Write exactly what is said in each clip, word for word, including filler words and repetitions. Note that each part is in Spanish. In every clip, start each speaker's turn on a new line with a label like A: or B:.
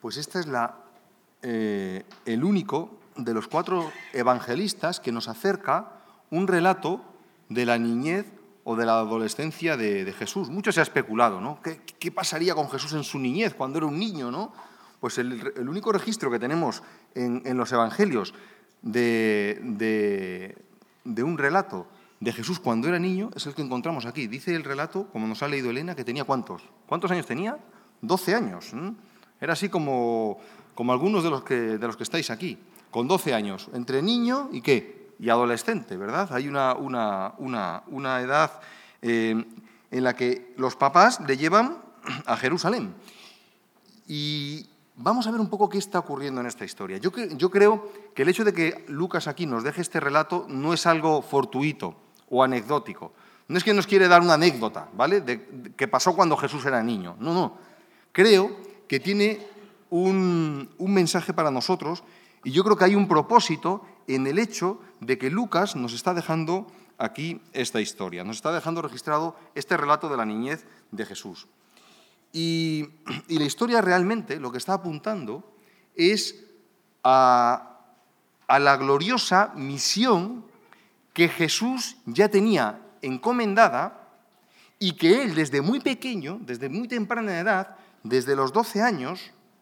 A: Pues este es la, eh, el único de los cuatro evangelistas que nos acerca un relato de la niñez o de la adolescencia de, de Jesús. Mucho se ha especulado, ¿no? ¿Qué, ¿Qué pasaría con Jesús en su niñez, cuando era un niño, ¿no? Pues el, el único registro que tenemos en, en los evangelios de, de, de un relato de Jesús cuando era niño es el que encontramos aquí. Dice el relato, como nos ha leído Elena, que tenía ¿cuántos? ¿Cuántos años tenía? doce años. ¿eh? Era así como, como algunos de los, que, de los que estáis aquí, con doce años, entre niño y ¿qué? Y adolescente, ¿verdad? Hay una, una, una, una edad eh, en la que los papás le llevan a Jerusalén. Y vamos a ver un poco qué está ocurriendo en esta historia. Yo, yo creo que el hecho de que Lucas aquí nos deje este relato no es algo fortuito o anecdótico. No es que nos quiere dar una anécdota, ¿vale?, de, de que pasó cuando Jesús era niño. No, no. Creo que tiene un, un mensaje para nosotros y yo creo que hay un propósito en el hecho de que Lucas nos está dejando aquí esta historia, nos está dejando registrado este relato de la niñez de Jesús. Y, y la historia realmente lo que está apuntando es a, a la gloriosa misión que Jesús ya tenía encomendada y que él desde muy pequeño, desde muy temprana edad, desde los doce años,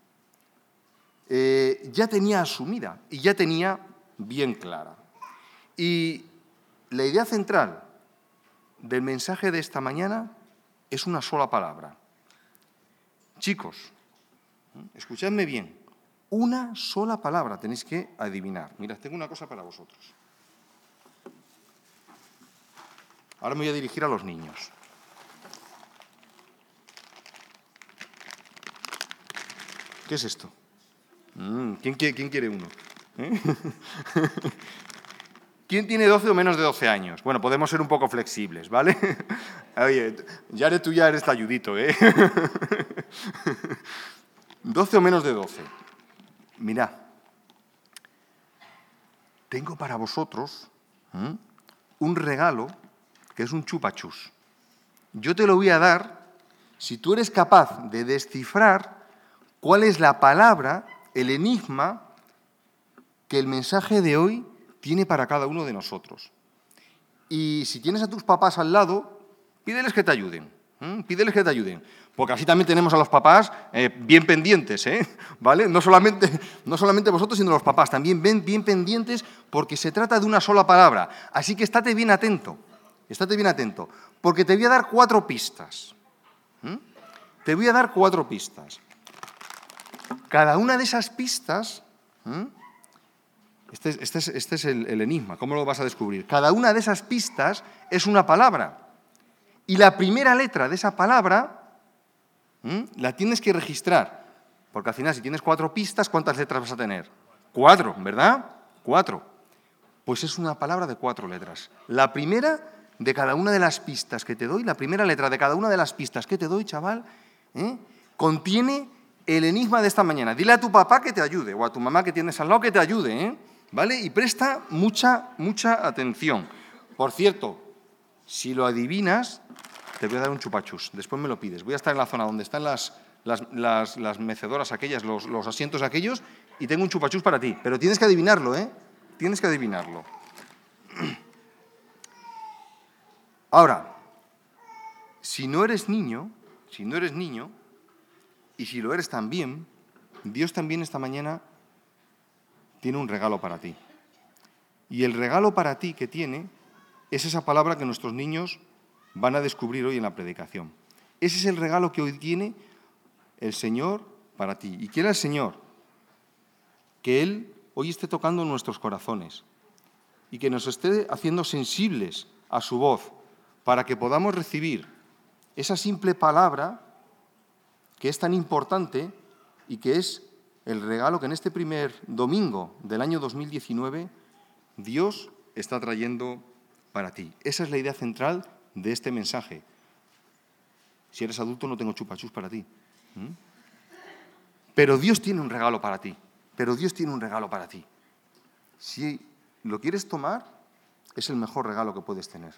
A: eh, ya tenía asumida y ya tenía bien clara. Y la idea central del mensaje de esta mañana es una sola palabra. Chicos, escuchadme bien, una sola palabra tenéis que adivinar. Mirad, tengo una cosa para vosotros. Ahora me voy a dirigir a los niños. ¿Qué es esto? ¿Quién quiere, quién quiere uno? ¿Eh? ¿Quién tiene doce o menos de doce años? Bueno, podemos ser un poco flexibles, ¿vale? Oye, ya eres tú, ya eres talludito, ¿eh? doce o menos de doce. Mirad, tengo para vosotros ¿eh? un regalo que es un chupachús. Yo te lo voy a dar si tú eres capaz de descifrar cuál es la palabra, el enigma que el mensaje de hoy tiene para cada uno de nosotros. Y si tienes a tus papás al lado, pídeles que te ayuden, ¿eh? pídeles que te ayuden, porque así también tenemos a los papás eh, bien pendientes, ¿eh? ¿Vale? No solamente, no solamente vosotros, sino los papás también bien, bien pendientes, porque se trata de una sola palabra. Así que estate bien atento, estate bien atento, porque te voy a dar cuatro pistas. ¿eh? Te voy a dar cuatro pistas. Cada una de esas pistas... ¿eh? Este es, este es, este es el, el enigma, ¿cómo lo vas a descubrir? Cada una de esas pistas es una palabra. Y la primera letra de esa palabra ¿m? la tienes que registrar. Porque al final, si tienes cuatro pistas, ¿cuántas letras vas a tener? Cuatro, ¿verdad? Cuatro. Pues es una palabra de cuatro letras. La primera de cada una de las pistas que te doy, la primera letra de cada una de las pistas que te doy, chaval, ¿eh? contiene el enigma de esta mañana. Dile a tu papá que te ayude, o a tu mamá que tienes al lado que te ayude, ¿eh? ¿Vale? Y presta mucha, mucha atención. Por cierto, si lo adivinas, te voy a dar un chupachús. Después me lo pides. Voy a estar en la zona donde están las, las, las, las mecedoras aquellas, los, los asientos aquellos, y tengo un chupachús para ti. Pero tienes que adivinarlo, ¿eh? Tienes que adivinarlo. Ahora, si no eres niño, si no eres niño, y si lo eres también, Dios también esta mañana tiene un regalo para ti. Y el regalo para ti que tiene es esa palabra que nuestros niños van a descubrir hoy en la predicación. Ese es el regalo que hoy tiene el Señor para ti. ¿Y quiere el Señor? Que Él hoy esté tocando nuestros corazones y que nos esté haciendo sensibles a su voz para que podamos recibir esa simple palabra que es tan importante y que es el regalo que en este primer domingo del año dos mil diecinueve Dios está trayendo para ti. Esa es la idea central de este mensaje. Si eres adulto no tengo chupachús para ti. ¿Mm? Pero Dios tiene un regalo para ti. Pero Dios tiene un regalo para ti. Si lo quieres tomar, es el mejor regalo que puedes tener.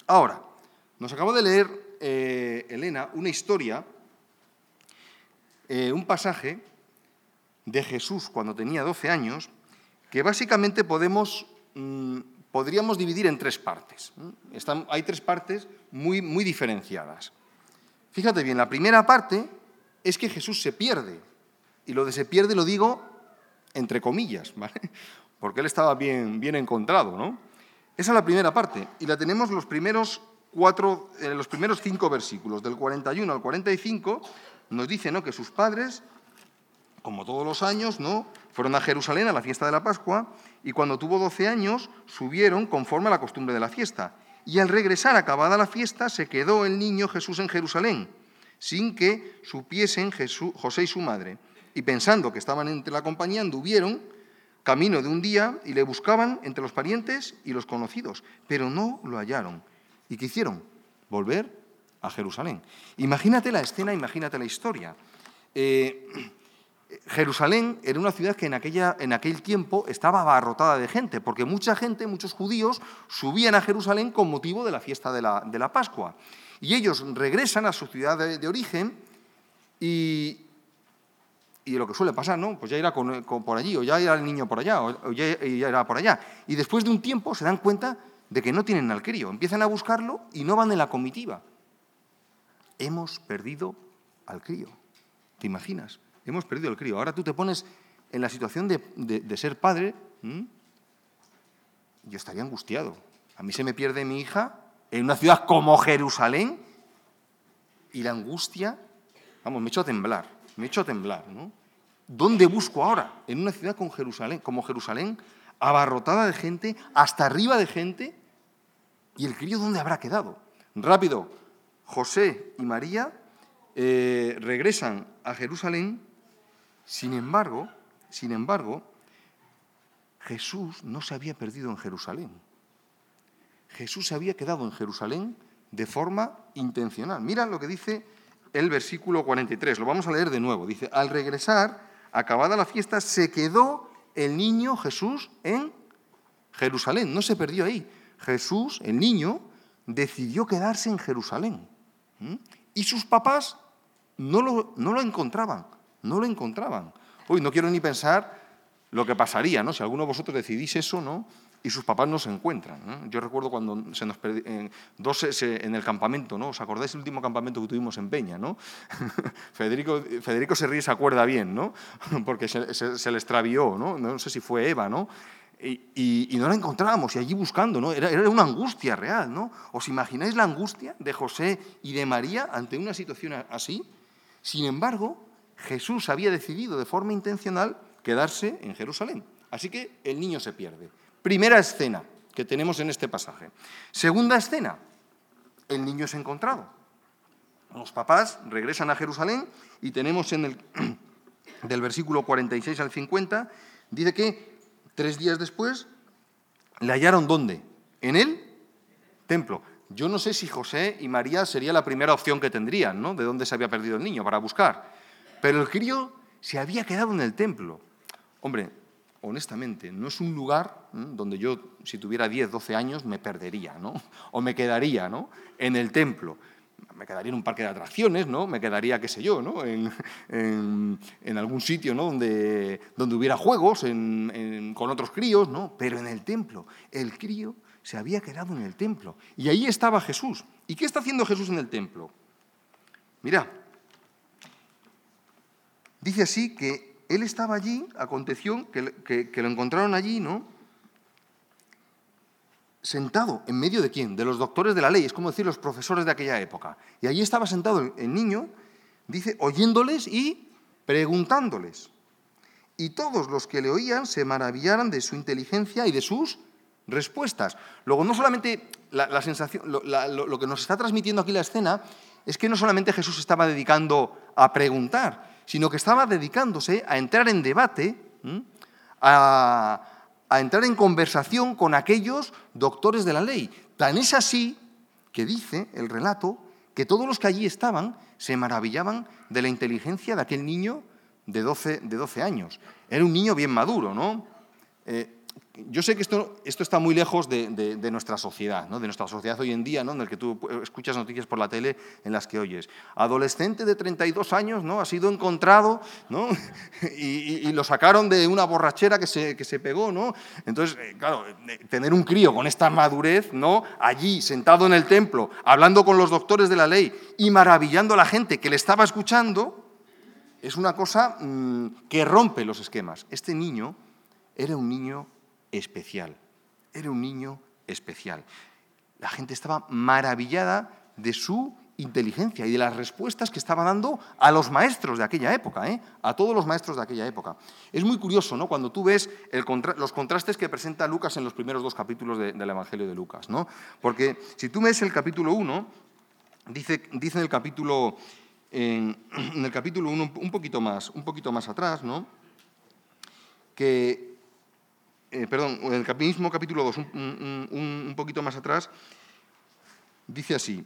A: Ahora, nos acabó de leer eh, Elena una historia eh, un pasaje de Jesús cuando tenía doce años que básicamente podemos, mmm, podríamos dividir en tres partes. Están, hay tres partes muy, muy diferenciadas. Fíjate bien, la primera parte es que Jesús se pierde. Y lo de se pierde lo digo entre comillas, ¿vale? Porque él estaba bien, bien encontrado, ¿no? Esa es la primera parte. Y la tenemos los primeros, cuatro, eh, los primeros cinco versículos. Del cuarenta y uno al cuarenta y cinco nos dice, ¿no?, que sus padres, como todos los años, ¿no?, fueron a Jerusalén a la fiesta de la Pascua y cuando tuvo doce años subieron conforme a la costumbre de la fiesta. Y al regresar, acabada la fiesta, se quedó el niño Jesús en Jerusalén, sin que supiesen Jesús, José y su madre. Y pensando que estaban entre la compañía, anduvieron camino de un día y le buscaban entre los parientes y los conocidos, pero no lo hallaron. ¿Y qué hicieron? Volver a Jerusalén. Imagínate la escena, imagínate la historia. Eh, Jerusalén era una ciudad que en, aquella, en aquel tiempo estaba abarrotada de gente, porque mucha gente, muchos judíos, subían a Jerusalén con motivo de la fiesta de la, de la Pascua. Y ellos regresan a su ciudad de, de origen y, y lo que suele pasar, ¿no? Pues ya irá con, con por allí, o ya irá el niño por allá, o, o ya, ya irá por allá. Y después de un tiempo se dan cuenta de que no tienen al crío. Empiezan a buscarlo y no van en la comitiva. Hemos perdido al crío. ¿Te imaginas? Hemos perdido el crío. Ahora tú te pones en la situación de, de, de ser padre. ¿m? Yo estaría angustiado. A mí se me pierde mi hija en una ciudad como Jerusalén y la angustia, vamos, me echo a temblar, me echo a temblar, ¿no? ¿Dónde busco ahora? En una ciudad con Jerusalén, como Jerusalén, abarrotada de gente, hasta arriba de gente, ¿y el crío dónde habrá quedado? Rápido, José y María eh, regresan a Jerusalén. Sin embargo, sin embargo, Jesús no se había perdido en Jerusalén. Jesús se había quedado en Jerusalén de forma intencional. Mira lo que dice el versículo cuarenta y tres, lo vamos a leer de nuevo. Dice, al regresar, acabada la fiesta, se quedó el niño Jesús en Jerusalén, no se perdió ahí. Jesús, el niño, decidió quedarse en Jerusalén. ¿Mm? Y sus papás no lo, no lo encontraban. No lo encontraban. Uy, no quiero ni pensar lo que pasaría, ¿no? Si alguno de vosotros decidís eso, ¿no?, y sus papás no se encuentran, ¿no? Yo recuerdo cuando se nos perdi- en, dos se, en el campamento, ¿no? ¿Os acordáis del último campamento que tuvimos en Peña, ¿no? Federico, Federico se ríe y se acuerda bien, ¿no? Porque se, se, se le extravió, ¿no? No sé si fue Eva, ¿no? Y, y, y no la encontrábamos, y allí buscando, ¿no? Era, era una angustia real, ¿no? ¿Os imagináis la angustia de José y de María ante una situación así? Sin embargo, Jesús había decidido de forma intencional quedarse en Jerusalén. Así que el niño se pierde. Primera escena que tenemos en este pasaje. Segunda escena, el niño es encontrado. Los papás regresan a Jerusalén y tenemos en el del versículo cuarenta y seis al cincuenta, dice que tres días después le hallaron ¿dónde? En el templo. Yo no sé si José y María sería la primera opción que tendrían, ¿no?, de dónde se había perdido el niño para buscar. Pero el crío se había quedado en el templo. Hombre, honestamente, no es un lugar ¿eh? donde yo, si tuviera diez, doce años, me perdería, ¿no? O me quedaría, ¿no?, en el templo. Me quedaría en un parque de atracciones, ¿no? Me quedaría, qué sé yo, ¿no?, en, en, en algún sitio, ¿no?, donde, donde hubiera juegos en, en, con otros críos, ¿no? Pero en el templo. El crío se había quedado en el templo. Y ahí estaba Jesús. ¿Y qué está haciendo Jesús en el templo? Mira, dice así que él estaba allí, aconteció que, que, que lo encontraron allí, ¿no?, sentado, ¿en medio de quién? De los doctores de la ley, es como decir los profesores de aquella época. Y allí estaba sentado el, el niño, dice, oyéndoles y preguntándoles. Y todos los que le oían se maravillaran de su inteligencia y de sus respuestas. Luego, no solamente la, la sensación, lo, la, lo, lo que nos está transmitiendo aquí la escena es que no solamente Jesús se estaba dedicando a preguntar, sino que estaba dedicándose a entrar en debate, ¿m? a... a entrar en conversación con aquellos doctores de la ley. Tan es así que dice el relato que todos los que allí estaban se maravillaban de la inteligencia de aquel niño de doce, de doce años. Era un niño bien maduro, ¿no? Eh, Yo sé que esto, esto está muy lejos de, de, de nuestra sociedad, ¿no? De nuestra sociedad hoy en día, ¿no? En el que tú escuchas noticias por la tele en las que oyes. Adolescente de treinta y dos años, ¿no? Ha sido encontrado, ¿no? y, y, y lo sacaron de una borrachera que se, que se pegó, ¿no? Entonces, claro, tener un crío con esta madurez, ¿no? Allí, sentado en el templo, hablando con los doctores de la ley y maravillando a la gente que le estaba escuchando, es una cosa mmm, que rompe los esquemas. Este niño era un niño especial, era un niño especial. La gente estaba maravillada de su inteligencia y de las respuestas que estaba dando a los maestros de aquella época, ¿eh? A todos los maestros de aquella época. Es muy curioso, ¿no? Cuando tú ves el contra los contrastes que presenta Lucas en los primeros dos capítulos de, del Evangelio de Lucas, ¿no? Porque si tú ves el capítulo uno, dice, dice en el capítulo, en, en el capítulo uno, un poquito más, un poquito más atrás, ¿no? Que Eh, perdón, en el mismo capítulo dos, un, un, un, un poquito más atrás, dice así,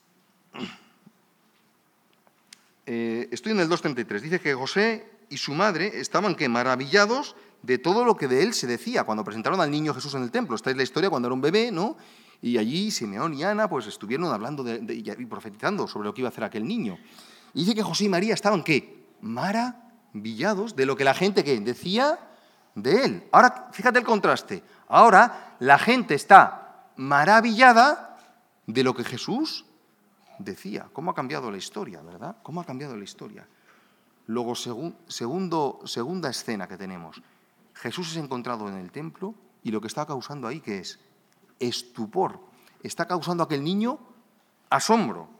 A: eh, estoy en el dos treinta y tres, dice que José y su madre estaban ¿qué? Maravillados de todo lo que de él se decía cuando presentaron al niño Jesús en el templo. Esta es la historia cuando era un bebé, ¿no? Y allí Simeón y Ana pues estuvieron hablando de, de, y profetizando sobre lo que iba a hacer aquel niño. Y dice que José y María estaban ¿qué? Maravillados de lo que la gente ¿qué? Decía de él. Ahora, fíjate el contraste. Ahora la gente está maravillada de lo que Jesús decía. ¿Cómo ha cambiado la historia, verdad? ¿Cómo ha cambiado la historia? Luego, segun, segundo, segunda escena que tenemos. Jesús es encontrado en el templo y lo que está causando ahí, ¿qué es? Estupor. Está causando a aquel niño asombro.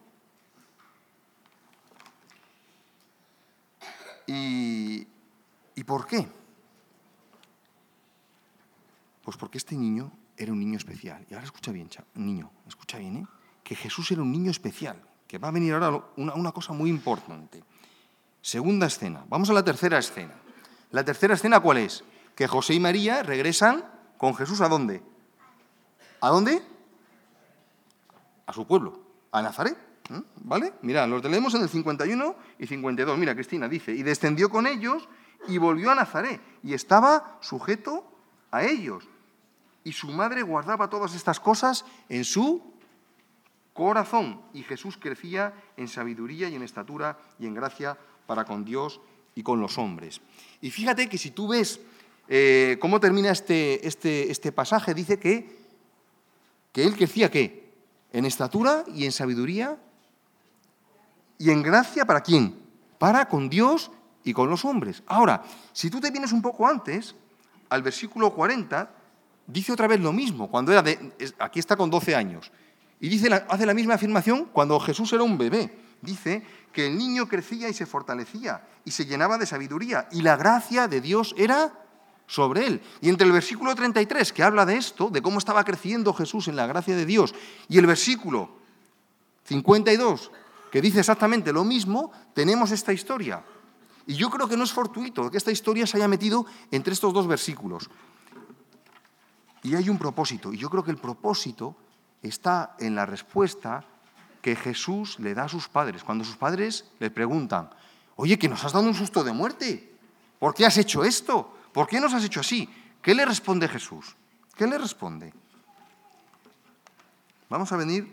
A: ¿Y, ¿y por qué? Pues porque este niño era un niño especial. Y ahora escucha bien, niño, escucha bien, ¿eh? Que Jesús era un niño especial, que va a venir ahora una, una cosa muy importante. Segunda escena. Vamos a la tercera escena. ¿La tercera escena cuál es? Que José y María regresan con Jesús ¿a dónde? ¿A dónde? A su pueblo, a Nazaret. ¿eh? ¿Vale? Mira, los leemos en el cincuenta y uno y cincuenta y dos. Mira, Cristina dice, y descendió con ellos y volvió a Nazaret, y estaba sujeto a ellos. Y su madre guardaba todas estas cosas en su corazón. Y Jesús crecía en sabiduría y en estatura y en gracia para con Dios y con los hombres. Y fíjate que si tú ves eh, cómo termina este, este, este pasaje, dice que, que él crecía, ¿qué? En estatura y en sabiduría y en gracia, ¿para quién? Para con Dios y con los hombres. Ahora, si tú te vienes un poco antes, al versículo cuarenta, dice otra vez lo mismo, cuando era de, aquí está con doce años, y dice, hace la misma afirmación cuando Jesús era un bebé. Dice que el niño crecía y se fortalecía y se llenaba de sabiduría, y la gracia de Dios era sobre él. Y entre el versículo treinta y tres, que habla de esto, de cómo estaba creciendo Jesús en la gracia de Dios, y el versículo cincuenta y dos, que dice exactamente lo mismo, tenemos esta historia. Y yo creo que no es fortuito que esta historia se haya metido entre estos dos versículos. Y hay un propósito, y yo creo que el propósito está en la respuesta que Jesús le da a sus padres. Cuando sus padres le preguntan, oye, que nos has dado un susto de muerte, ¿por qué has hecho esto? ¿Por qué nos has hecho así? ¿Qué le responde Jesús? ¿Qué le responde? Vamos a venir,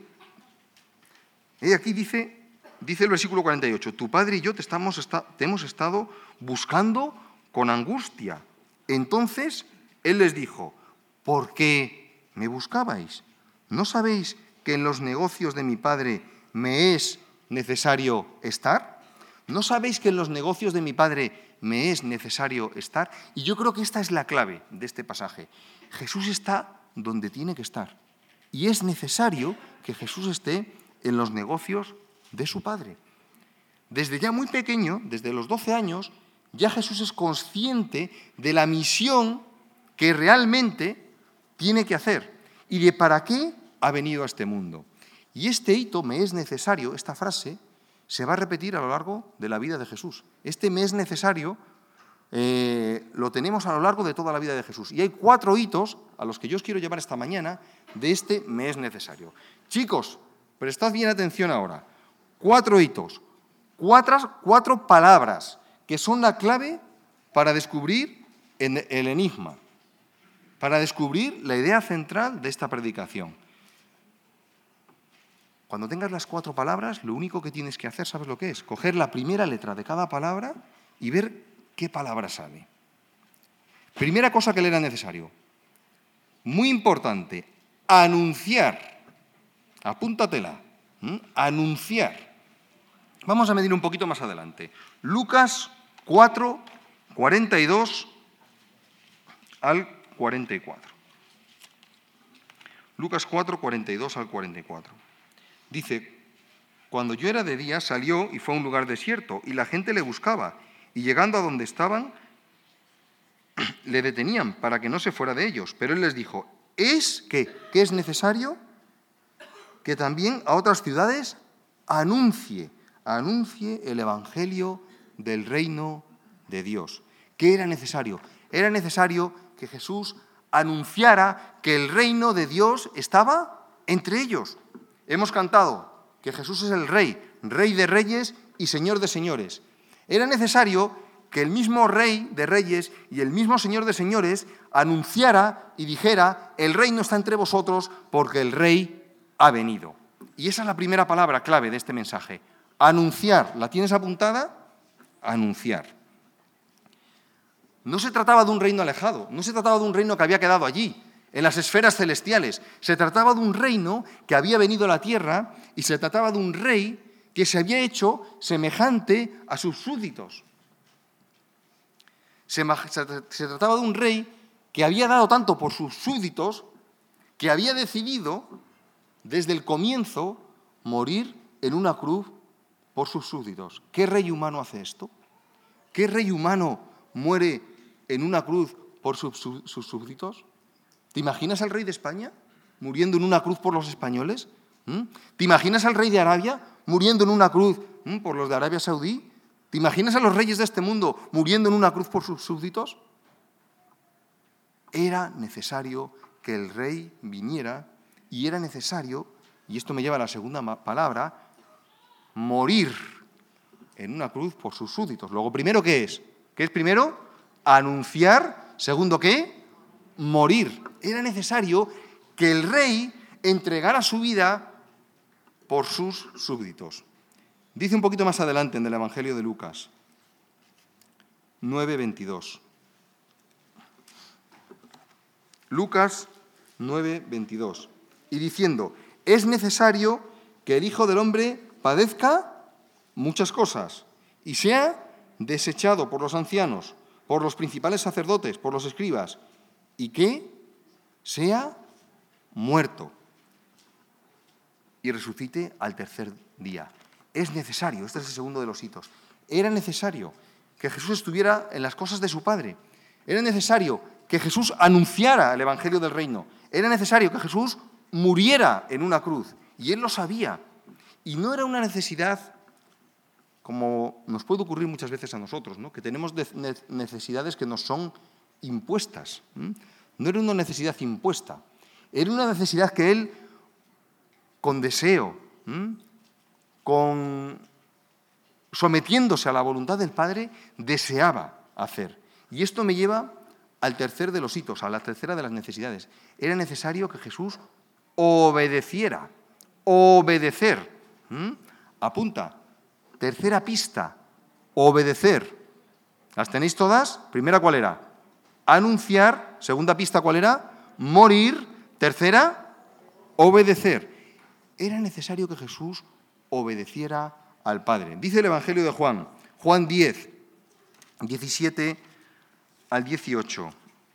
A: y aquí dice, dice el versículo cuarenta y ocho, tu padre y yo te, estamos, te hemos estado buscando con angustia. Entonces él les dijo, ¿por qué me buscabais? ¿No sabéis que en los negocios de mi padre me es necesario estar? ¿No sabéis que en los negocios de mi padre me es necesario estar? Y yo creo que esta es la clave de este pasaje. Jesús está donde tiene que estar. Y es necesario que Jesús esté en los negocios de su padre. Desde ya muy pequeño, desde los doce años, ya Jesús es consciente de la misión que realmente tiene que hacer y de para qué ha venido a este mundo. Y este hito, me es necesario, esta frase, se va a repetir a lo largo de la vida de Jesús. Este me es necesario eh, lo tenemos a lo largo de toda la vida de Jesús. Y hay cuatro hitos a los que yo os quiero llevar esta mañana de este me es necesario. Chicos, prestad bien atención ahora. Cuatro hitos, cuatro, cuatro palabras que son la clave para descubrir el enigma. para descubrir la idea central de esta predicación. Cuando tengas las cuatro palabras, lo único que tienes que hacer, ¿sabes lo que es? Coger la primera letra de cada palabra y ver qué palabra sale. Primera cosa que le era necesario, muy importante, anunciar. Apúntatela. ¿Mm? Anunciar. Vamos a medir un poquito más adelante. Lucas cuatro, cuarenta y dos al cuarenta y cuatro. Lucas cuatro, cuarenta y dos al cuarenta y cuatro. Dice, cuando yo era de día salió y fue a un lugar desierto y la gente le buscaba y llegando a donde estaban le detenían para que no se fuera de ellos. Pero él les dijo, ¿es que, que es necesario que también a otras ciudades anuncie, anuncie el evangelio del reino de Dios? ¿Qué era necesario? Era necesario que Jesús anunciara que el reino de Dios estaba entre ellos. Hemos cantado que Jesús es el Rey, Rey de reyes y Señor de señores. Era necesario que el mismo Rey de reyes y el mismo Señor de señores anunciara y dijera, el reino está entre vosotros porque el Rey ha venido. Y esa es la primera palabra clave de este mensaje. Anunciar. ¿La tienes apuntada? Anunciar. No se trataba de un reino alejado, no se trataba de un reino que había quedado allí, en las esferas celestiales. Se trataba de un reino que había venido a la tierra y se trataba de un rey que se había hecho semejante a sus súbditos. Se, se trataba de un rey que había dado tanto por sus súbditos que había decidido, desde el comienzo, morir en una cruz por sus súbditos. ¿Qué rey humano hace esto? ¿Qué rey humano muere en una cruz por sus, sus, sus súbditos? ¿Te imaginas al rey de España muriendo en una cruz por los españoles? ¿Mm? ¿Te imaginas al rey de Arabia muriendo en una cruz ¿Mm? por los de Arabia Saudí? ¿Te imaginas a los reyes de este mundo muriendo en una cruz por sus súbditos? Era necesario que el rey viniera y era necesario, y esto me lleva a la segunda palabra, morir en una cruz por sus súbditos. Luego, primero, ¿qué es? ¿Qué es primero? Anunciar. Segundo, ¿qué? Morir. Era necesario que el rey entregara su vida por sus súbditos. Dice un poquito más adelante en el Evangelio de Lucas, nueve veintidós. Lucas nueve veintidós. Y diciendo, es necesario que el Hijo del Hombre padezca muchas cosas y sea desechado por los ancianos, por los principales sacerdotes, por los escribas, y que sea muerto y resucite al tercer día. Es necesario, este es el segundo de los hitos, era necesario que Jesús estuviera en las cosas de su Padre, era necesario que Jesús anunciara el Evangelio del Reino, era necesario que Jesús muriera en una cruz, y él lo sabía, y no era una necesidad como nos puede ocurrir muchas veces a nosotros, ¿no? Que tenemos necesidades que nos son impuestas. ¿Mm? No era una necesidad impuesta, era una necesidad que él, con deseo, ¿Mm? con sometiéndose a la voluntad del Padre, deseaba hacer. Y esto me lleva al tercer de los hitos, a la tercera de las necesidades. Era necesario que Jesús obedeciera, obedecer. ¿Mm? Apunta. Tercera pista, obedecer. ¿Las tenéis todas? Primera, ¿cuál era? Anunciar. Segunda pista, ¿cuál era? Morir. Tercera, obedecer. Era necesario que Jesús obedeciera al Padre. Dice el Evangelio de Juan, Juan diez, diecisiete al dieciocho.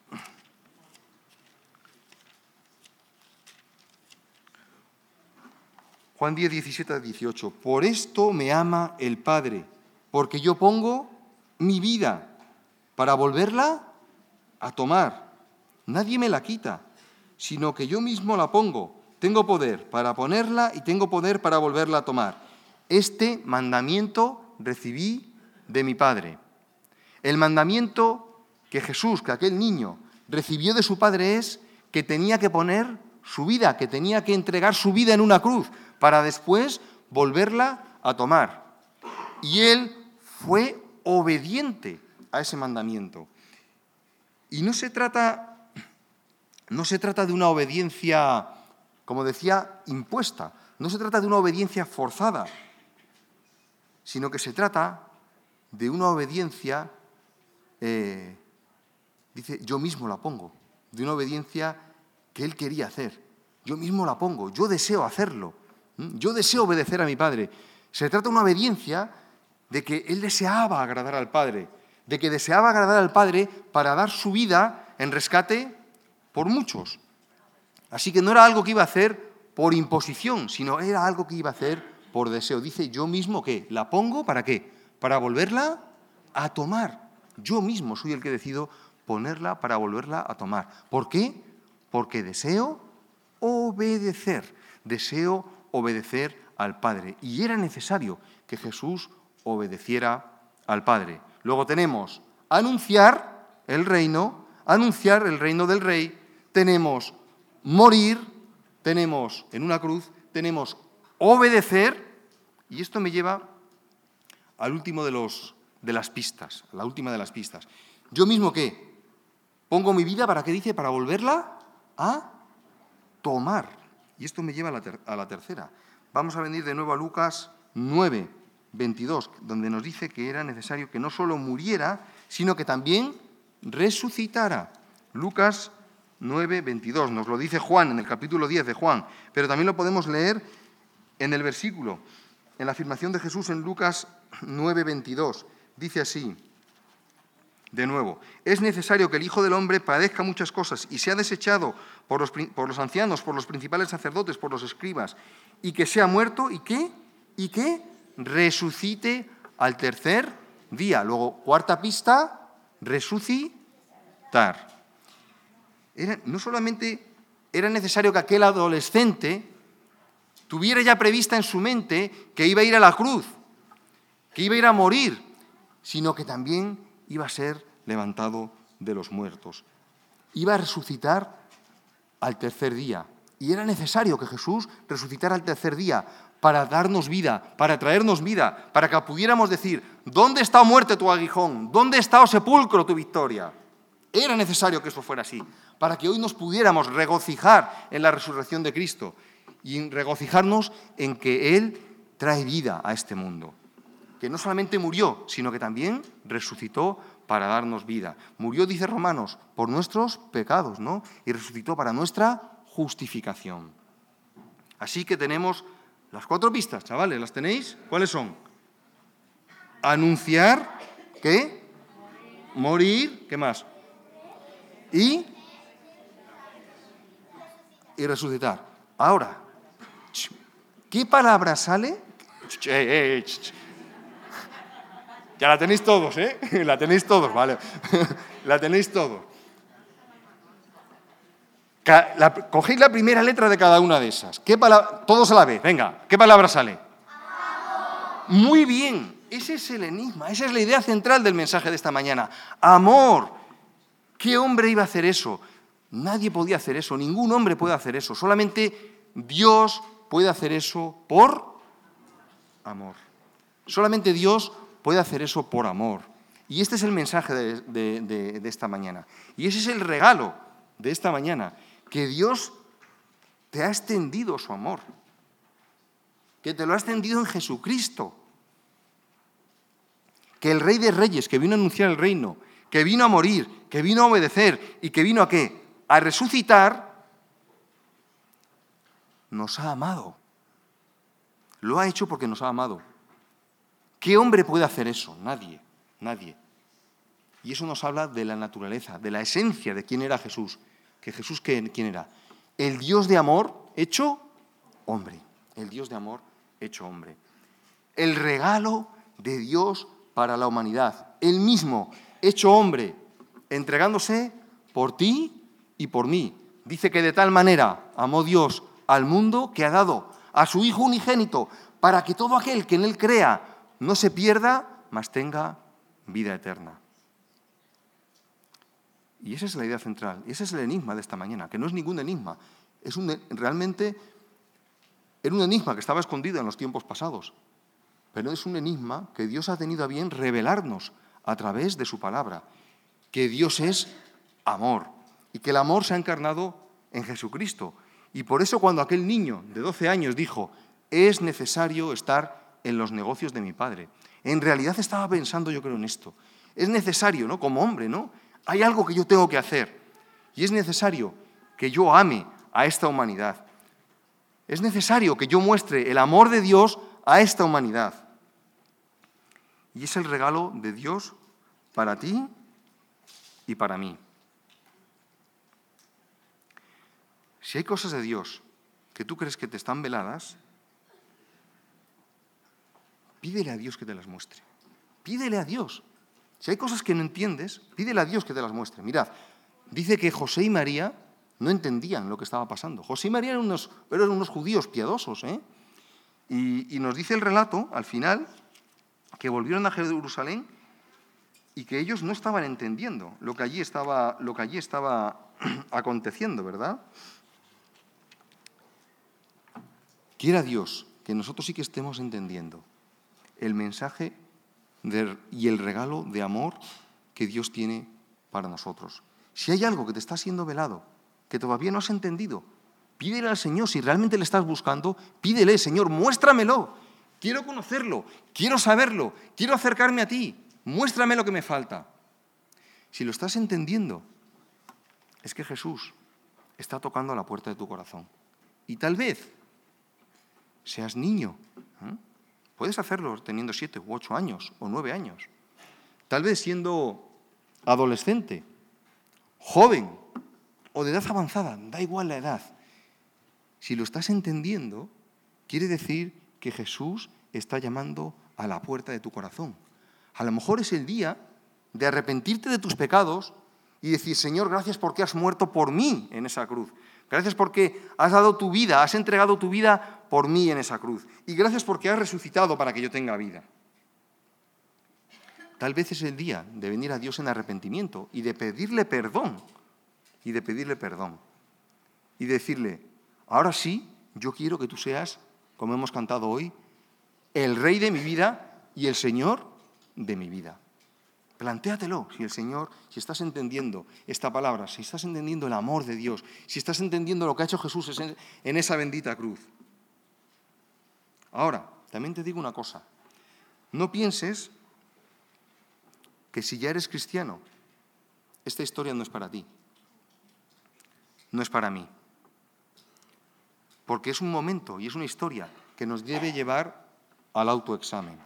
A: Juan diez, diecisiete al dieciocho. Por esto me ama el Padre, porque yo pongo mi vida para volverla a tomar. Nadie me la quita, sino que yo mismo la pongo. Tengo poder para ponerla y tengo poder para volverla a tomar. Este mandamiento recibí de mi Padre. El mandamiento que Jesús, que aquel niño, recibió de su Padre es que tenía que poner su vida, que tenía que entregar su vida en una cruz, para después volverla a tomar. Y él fue obediente a ese mandamiento. Y no se trata no se trata de una obediencia, como decía, impuesta. No se trata de una obediencia forzada, sino que se trata de una obediencia, eh, dice, yo mismo la pongo, de una obediencia que él quería hacer. Yo mismo la pongo, yo deseo hacerlo. ¿Mm? Yo deseo obedecer a mi Padre. Se trata de una obediencia de que él deseaba agradar al Padre, de que deseaba agradar al Padre para dar su vida en rescate por muchos. Así que no era algo que iba a hacer por imposición, sino era algo que iba a hacer por deseo. Dice, yo mismo, ¿qué? ¿La pongo para qué? Para volverla a tomar. Yo mismo soy el que decido ponerla para volverla a tomar. ¿Por qué? Porque deseo obedecer. Deseo obedecer al Padre. Y era necesario que Jesús obedeciera al Padre. Luego tenemos anunciar el reino, anunciar el reino del Rey. Tenemos morir, tenemos en una cruz, tenemos obedecer, y esto me lleva al último de, los, de las pistas, la última de las pistas. Yo mismo, ¿qué? Pongo mi vida, ¿para qué dice? Para volverla a tomar. Y esto me lleva a la, ter- a la tercera. Vamos a venir de nuevo a Lucas nueve, veintidós, donde nos dice que era necesario que no solo muriera, sino que también resucitara. Lucas nueve, veintidós, nos lo dice Juan en el capítulo diez de Juan, pero también lo podemos leer en el versículo, en la afirmación de Jesús en Lucas nueve, veintidós. Dice así, de nuevo, es necesario que el Hijo del Hombre padezca muchas cosas y sea desechado por los, por los ancianos, por los principales sacerdotes, por los escribas, y que sea muerto y que, y que resucite al tercer día. Luego, cuarta pista, resucitar. Era, no solamente era necesario que aquel adolescente tuviera ya prevista en su mente que iba a ir a la cruz, que iba a ir a morir, sino que también iba a ser levantado de los muertos. Iba a resucitar al tercer día. Y era necesario que Jesús resucitara al tercer día para darnos vida, para traernos vida, para que pudiéramos decir, ¿dónde está, oh muerte, tu aguijón? ¿Dónde está, oh sepulcro, tu victoria? Era necesario que eso fuera así, para que hoy nos pudiéramos regocijar en la resurrección de Cristo y regocijarnos en que Él trae vida a este mundo. Que no solamente murió, sino que también resucitó para darnos vida. Murió, dice Romanos, por nuestros pecados, ¿no? Y resucitó para nuestra justificación. Así que tenemos las cuatro pistas, chavales, ¿las tenéis? ¿Cuáles son? Anunciar, ¿qué? Morir, ¿qué más? Y, y resucitar. Ahora, ¿qué palabra sale? Ya la tenéis todos, ¿eh? La tenéis todos, vale. La tenéis todos. La, cogéis la primera letra de cada una de esas. ¿Qué palabra? Todos a la vez, venga. ¿Qué palabra sale? Amor. Muy bien. Ese es el enigma, esa es la idea central del mensaje de esta mañana. Amor. ¿Qué hombre iba a hacer eso? Nadie podía hacer eso, ningún hombre puede hacer eso. Solamente Dios puede hacer eso por amor. Solamente Dios puede hacer eso por amor. Y este es el mensaje de, de, de, de esta mañana. Y ese es el regalo de esta mañana, que Dios te ha extendido su amor, que te lo ha extendido en Jesucristo, que el Rey de Reyes, que vino a anunciar el reino, que vino a morir, que vino a obedecer y que vino a ¿qué? A resucitar, nos ha amado. Lo ha hecho porque nos ha amado. ¿Qué hombre puede hacer eso? Nadie, nadie. Y eso nos habla de la naturaleza, de la esencia de quién era Jesús. ¿Que Jesús quién era? El Dios de amor hecho hombre. El Dios de amor hecho hombre. El regalo de Dios para la humanidad. Él mismo, hecho hombre, entregándose por ti y por mí. Dice que de tal manera amó Dios al mundo que ha dado a su Hijo unigénito para que todo aquel que en Él crea no se pierda, mas tenga vida eterna. Y esa es la idea central, y ese es el enigma de esta mañana, que no es ningún enigma, es un, realmente era un enigma que estaba escondido en los tiempos pasados, pero es un enigma que Dios ha tenido a bien revelarnos a través de su palabra, que Dios es amor, y que el amor se ha encarnado en Jesucristo. Y por eso cuando aquel niño de doce años dijo, es necesario estar en los negocios de mi padre, en realidad estaba pensando, yo creo, en esto. Es necesario, ¿no? Como hombre, ¿no? Hay algo que yo tengo que hacer. Y es necesario que yo ame a esta humanidad. Es necesario que yo muestre el amor de Dios a esta humanidad. Y es el regalo de Dios para ti y para mí. Si hay cosas de Dios que tú crees que te están veladas, pídele a Dios que te las muestre. Pídele a Dios. Si hay cosas que no entiendes, pídele a Dios que te las muestre. Mirad, dice que José y María no entendían lo que estaba pasando. José y María eran unos, eran unos judíos piadosos, ¿eh? Y, y nos dice el relato, al final, que volvieron a Jerusalén y que ellos no estaban entendiendo lo que allí estaba, lo que allí estaba aconteciendo, ¿verdad? Quiera Dios que nosotros sí que estemos entendiendo el mensaje de, y el regalo de amor que Dios tiene para nosotros. Si hay algo que te está siendo velado, que todavía no has entendido, pídele al Señor. Si realmente le estás buscando, pídele, Señor, muéstramelo. Quiero conocerlo, quiero saberlo, quiero acercarme a ti. Muéstrame lo que me falta. Si lo estás entendiendo, es que Jesús está tocando a la puerta de tu corazón. Y tal vez seas niño, ¿eh? Puedes hacerlo teniendo siete u ocho años o nueve años. Tal vez siendo adolescente, joven o de edad avanzada, da igual la edad. Si lo estás entendiendo, quiere decir que Jesús está llamando a la puerta de tu corazón. A lo mejor es el día de arrepentirte de tus pecados y decir, Señor, gracias porque has muerto por mí en esa cruz. Gracias porque has dado tu vida, has entregado tu vida por mí en esa cruz. Y gracias porque has resucitado para que yo tenga vida. Tal vez es el día de venir a Dios en arrepentimiento y de pedirle perdón. Y de pedirle perdón. Y decirle, ahora sí, yo quiero que tú seas, como hemos cantado hoy, el Rey de mi vida y el Señor de mi vida. Plantéatelo, si el Señor, si estás entendiendo esta palabra, si estás entendiendo el amor de Dios, si estás entendiendo lo que ha hecho Jesús en esa bendita cruz. Ahora, también te digo una cosa. No pienses que si ya eres cristiano, esta historia no es para ti. No es para mí. Porque es un momento y es una historia que nos debe llevar al autoexamen.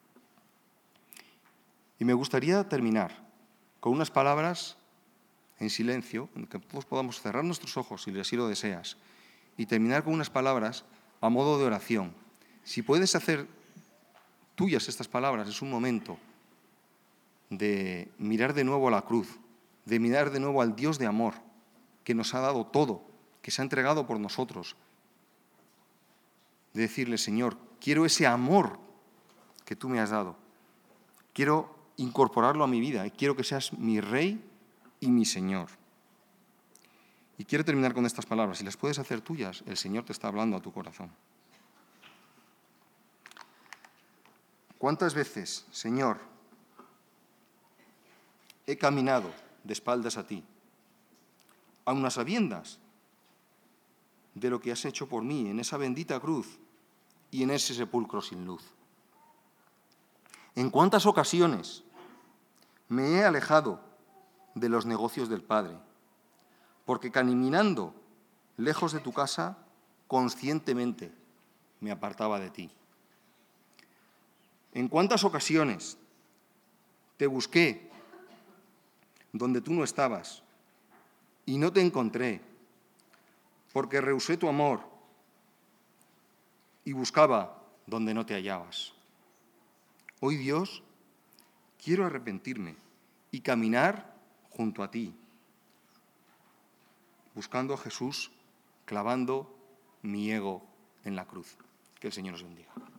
A: Y me gustaría terminar con unas palabras en silencio, en que todos podamos cerrar nuestros ojos si así lo deseas, y terminar con unas palabras a modo de oración. Si puedes hacer tuyas estas palabras, es un momento de mirar de nuevo a la cruz, de mirar de nuevo al Dios de amor, que nos ha dado todo, que se ha entregado por nosotros. De decirle, Señor, quiero ese amor que tú me has dado. Quiero incorporarlo a mi vida y quiero que seas mi Rey y mi Señor. Y quiero terminar con estas palabras. Si las puedes hacer tuyas, el Señor te está hablando a tu corazón. ¿Cuántas veces, Señor, he caminado de espaldas a ti, aun a sabiendas de lo que has hecho por mí en esa bendita cruz y en ese sepulcro sin luz? ¿En cuántas ocasiones me he alejado de los negocios del Padre? Porque caminando lejos de tu casa, conscientemente me apartaba de ti. ¿En cuántas ocasiones te busqué donde tú no estabas y no te encontré, porque rehusé tu amor y buscaba donde no te hallabas? Hoy, Dios, quiero arrepentirme y caminar junto a ti, buscando a Jesús, clavando mi ego en la cruz. Que el Señor os bendiga.